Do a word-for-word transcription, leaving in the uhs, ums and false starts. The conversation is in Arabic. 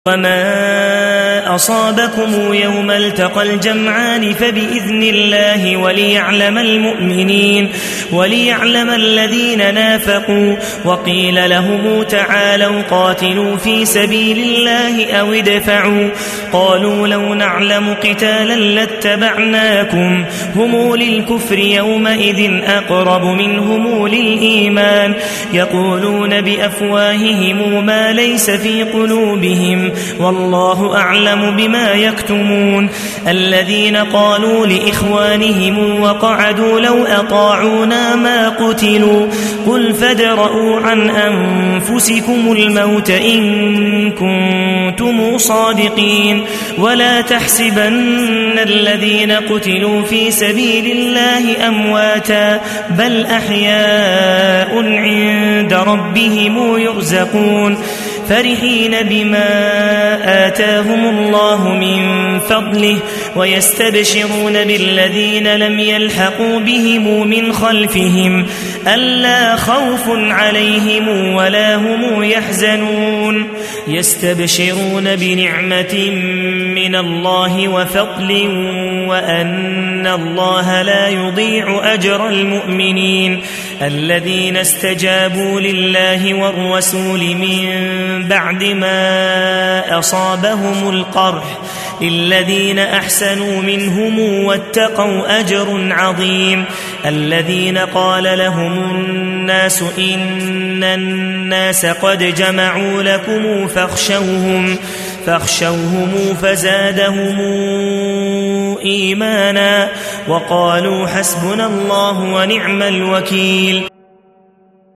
وما أصابكم يوم التقى الجمعان فبإذن الله وليعلم المؤمنين وليعلم الذين نافقوا. وقيل لهم تعالوا قاتلوا في سبيل الله أو ادفعوا قالوا لو نعلم قتالا لاتبعناكم هم للكفر يومئذ أقرب منهم للإيمان يقولون بأفواههم ما ليس في قلوبهم والله أعلم بما يكتمون. الذين قالوا لإخوانهم وقعدوا لو أطاعونا ما قتلوا قل فادرءوا عن أنفسكم الموت إن كنتم صادقين ولا تحسبن الذين قتلوا في سبيل الله أمواتا بل أحياء عند ربهم يرزقون فرحين بما آتاهم الله من فضله ويستبشرون بالذين لم يلحقوا بهم من خلفهم ألا خوف عليهم ولا هم يحزنون يستبشرون بنعمة من الله وفضل وأن الله لا يضيع أجر المؤمنين الذين استجابوا لله والرسول من بعد ما أصابهم القرح الذين أحسنوا منهم واتقوا أجر عظيم. الذين قال لهم الناس إن الناس قد جمعوا لكم فاخشوهم فاخشوهم فزادهم إيمانا وقالوا حسبنا الله ونعم الوكيل.